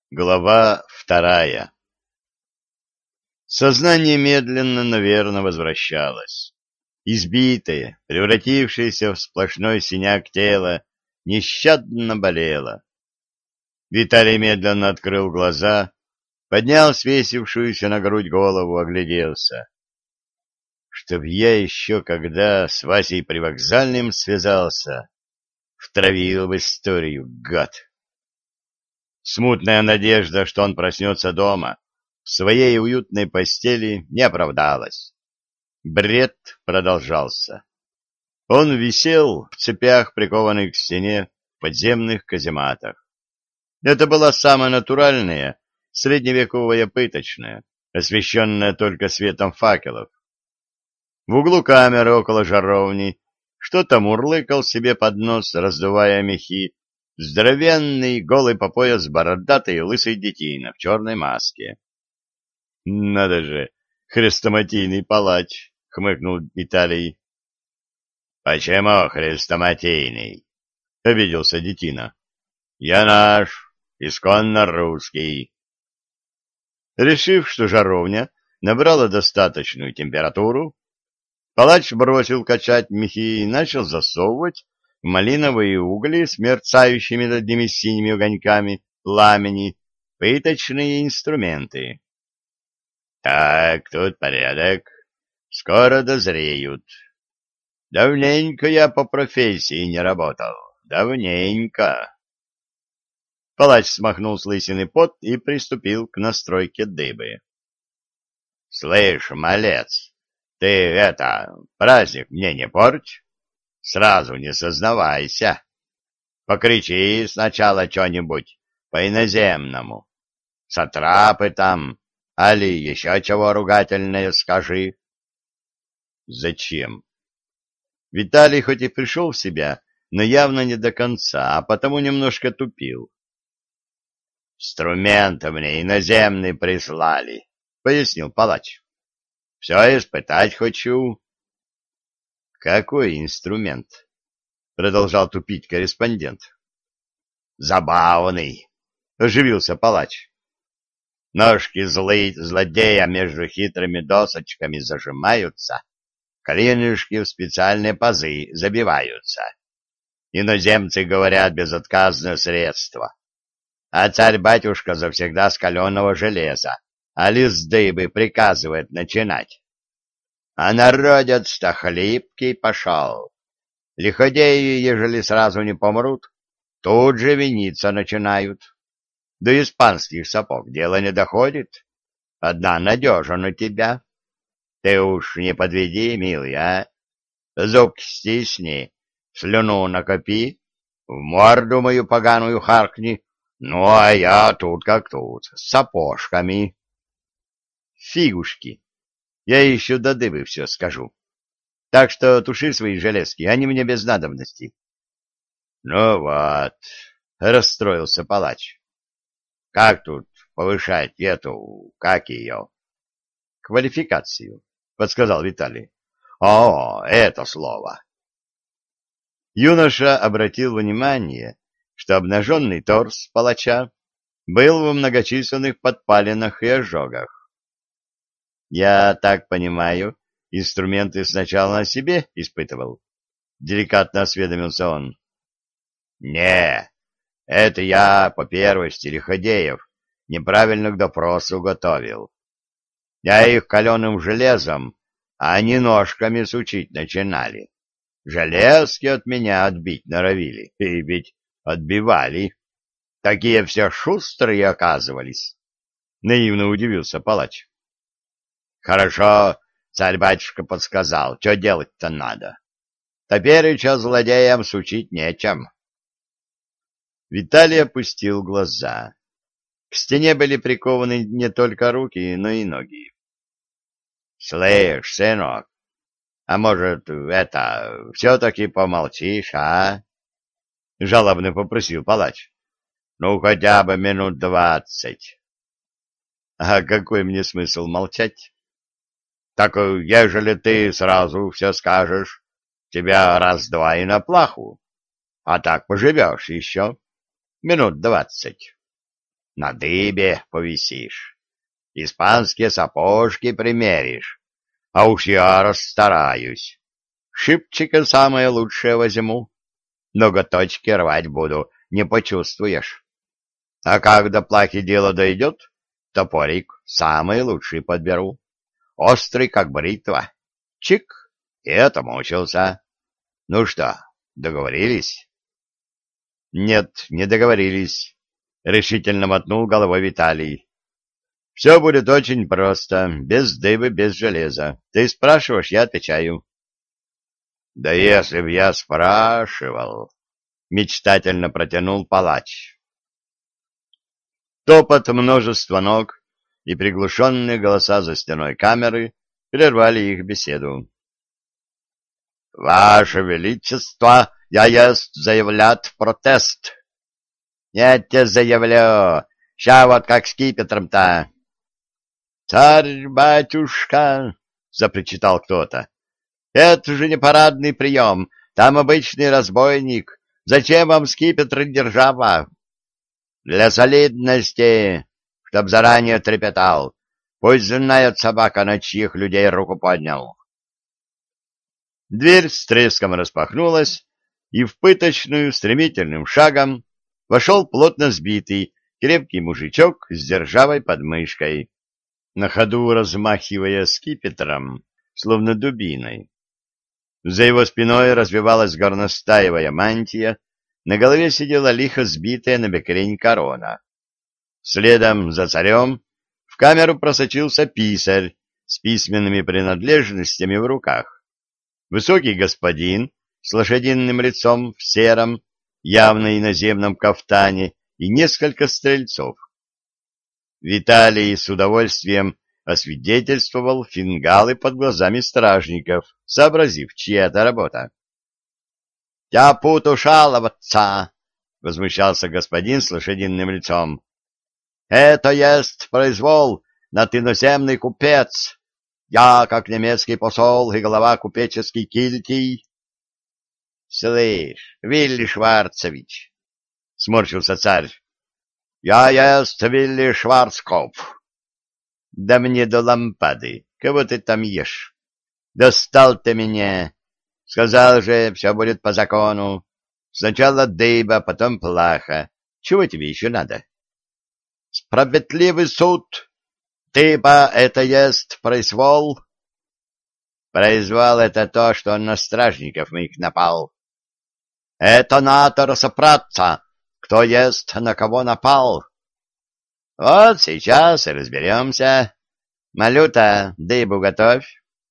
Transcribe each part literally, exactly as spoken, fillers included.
Глава вторая. Сознание медленно, наверное, возвращалось. Избитое, превратившееся в сплошной синяк тело, нещадно болело. Виталий медленно открыл глаза, поднял свесившуюся на грудь голову, огляделся. Чтоб я еще когда с Васей Привокзальным связался, втравил в историю, гад. Смутная надежда, что он проснется дома, в своей уютной постели, не оправдалась. Бред продолжался. Он висел в цепях, прикованных к стене, в подземных казематах. Это была самая натуральная, средневековая пыточная, освещенная только светом факелов. В углу камеры около жаровни что-то мурлыкал себе под нос, раздувая мехи, здоровенный, голый по пояс, бородатый и лысый детина в черной маске. — Надо же, хрестоматийный палач! — хмыкнул Виталий. — Почему хрестоматийный? — обиделся детина. — Я наш, исконно русский. Решив, что жаровня набрала достаточную температуру, палач бросил качать мехи и начал засовывать в малиновые угли с мерцающими над ними синими огоньками пламени пыточные инструменты. — Так, тут порядок. Скоро дозреют. Давненько я по профессии не работал. Давненько. Палач смахнул с лысины пот и приступил к настройке дыбы. — Слышь, малец, ты это, праздник мне не порть. Сразу не сознавайся. Покричи сначала что-нибудь по-иноземному. Сатрапы там, али еще чего ругательное скажи. Зачем? Виталий хоть и пришел в себя, но явно не до конца, а потому немножко тупил. Инструменты мне иноземные прислали, пояснил палач. Все испытать хочу. Какой инструмент? Продолжал тупить корреспондент. Забавный, оживился палач. Ножки злые злодея между хитрыми досочками зажимаются, клинышки в специальные пазы забиваются. Иноземцы говорят безотказное средство. А царь-батюшка завсегда с каленого железа, а лист дыбы приказывает начинать. А народец-то хлипкий пошел. Лиходеи, ежели сразу не помрут, тут же виниться начинают. До испанских сапог дело не доходит. Одна надежа на тебя. Ты уж не подведи, милый, а? Зубки стисни, слюну накопи, в морду мою поганую харкни, ну, а я тут как тут, с сапожками. Фигушки, я еще до дыбы все скажу. Так что туши свои железки, они мне без надобности. Ну вот, расстроился палач. Как тут повышать эту, как ее? Квалификацию, подсказал Виталий. О, это слово. Юноша обратил внимание, что обнаженный торс палача был во многочисленных подпалинах и ожогах. Я так понимаю, инструменты сначала на себе испытывал? Деликатно осведомился он. Не, это я по первости лиходеев неправильно к допросу готовил. Я их каленым железом, а они ножками сучить начинали. Железки от меня отбить норовили, и ведь отбивали. Такие все шустрые оказывались. Наивно удивился палач. Хорошо, царь-батюшка подсказал, что делать-то надо. Теперь еще злодеям сучить нечем. Виталий опустил глаза. К стене были прикованы не только руки, но и ноги. — Слышь, сынок, а может, это, все-таки помолчишь, а? — жалобно попросил палач. — Ну, хотя бы минут двадцать. — А какой мне смысл молчать? — Так, ежели ты сразу все скажешь, тебя раз-два и на плаху, а так поживешь еще. Минут двадцать. на дыбе повисишь, испанские сапожки примеришь, а уж я расстараюсь. Шипчика самое лучшее возьму, ноготочки рвать буду, не почувствуешь. А когда плахи дело дойдет, топорик самый лучший подберу, острый, как бритва. Чик, и отмучился. Ну что, договорились? Нет, не договорились, решительно мотнул головой Виталий. Все будет очень просто, без дыбы, без железа. Ты спрашиваешь, я отвечаю. Да если б я спрашивал, мечтательно протянул палач. Топот множества ног и приглушенные голоса за стеной камеры прервали их беседу. — Ваше Величество, я есть заявлят протест. — Я тебе заявлю, ща вот как скипетром-то. — Царь-батюшка, — запричитал кто-то, — это же не парадный прием, там обычный разбойник. Зачем вам скипетр, держава? Для солидности, чтоб заранее трепетал. Пусть знает собака, на чьих людей руку поднял. Дверь с треском распахнулась, и в пыточную стремительным шагом вошел плотно сбитый, крепкий мужичок с державой под мышкой, на ходу размахивая скипетром, словно дубиной. За его спиной развивалась горностаевая мантия, на голове сидела лихо сбитая на бекрень корона. Следом за царем в камеру просочился писарь с письменными принадлежностями в руках. Высокий господин с лошадиным лицом в сером, явно иноземном кафтане и несколько стрельцов. Виталий с удовольствием освидетельствовал фингалы под глазами стражников, сообразив, чья это работа. — Я путу шаловаться! — возмущался господин с лошадиным лицом. — Это есть произвол над иноземный купец. Я, как немецкий посол и глава купеческий кильтий. — Слышь, Вилли Шварцевич! — сморщился царь. — Я есть Вилли Шварцкопф. — Да мне до лампады, кого ты там ешь? Достал ты меня. Сказал же, все будет по закону. Сначала дыба, потом плаха. Чего тебе еще надо? — Справедливый суд. Дыба — это есть произвол. — Произвол — это то, что он на стражников моих напал. — Это надо разобраться, кто есть, на кого напал. — Вот сейчас и разберемся. Малюта, дыбу готовь.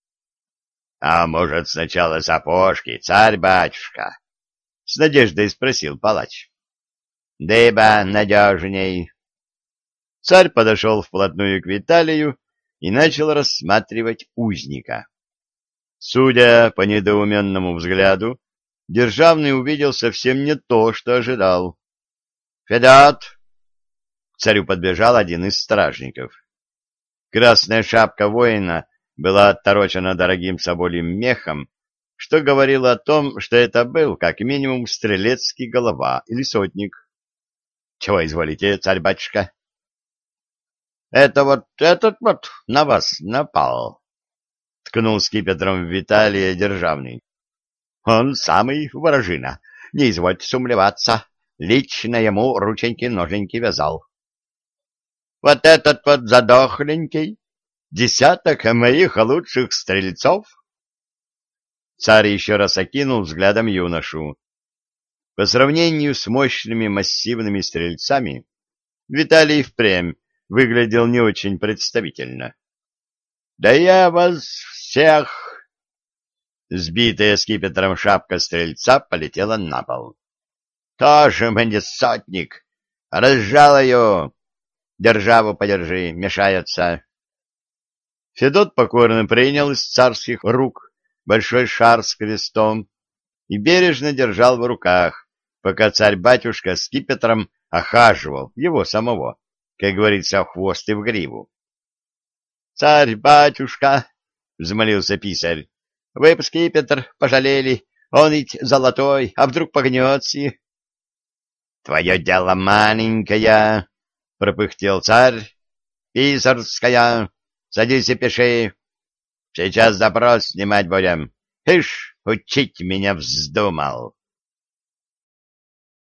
— А может, сначала сапожки, царь-батюшка? — с надеждой спросил палач. — Дыба надежней. Царь подошел вплотную к Виталию и начал рассматривать узника. Судя по недоуменному взгляду, державный увидел совсем не то, что ожидал. — Федот! К царю подбежал один из стражников. Красная шапка воина была отторочена дорогим собольем мехом, что говорило о том, что это был, как минимум, стрелецкий голова или сотник. — Чего изволите, царь-батюшка? — Это вот этот вот на вас напал, — ткнул скипетром в Виталия державный. — Он самый ворожина, не извольте сумлеваться, лично ему рученьки-ноженьки вязал. — Вот этот вот задохленький, десяток моих лучших стрельцов? Царь еще раз окинул взглядом юношу. По сравнению с мощными массивными стрельцами, Виталий впрямь выглядел не очень представительно. — Да я вас всех... Сбитая скипетром шапка стрельца полетела на пол. — Тоже мне сотник! Разжалую! Державу подержи, мешается. Федот покорно принял из царских рук большой шар с крестом и бережно держал в руках, пока царь-батюшка скипетром охаживал его самого, как говорится, в хвост и в гриву. — Царь-батюшка, — взмолился писарь, — вы б скипетр пожалели, он ведь золотой, а вдруг погнется? — Твое дело маленькое, пропыхтел царь. Писарская, садись и пиши. Сейчас допрос снимать будем. Ишь, учить меня вздумал.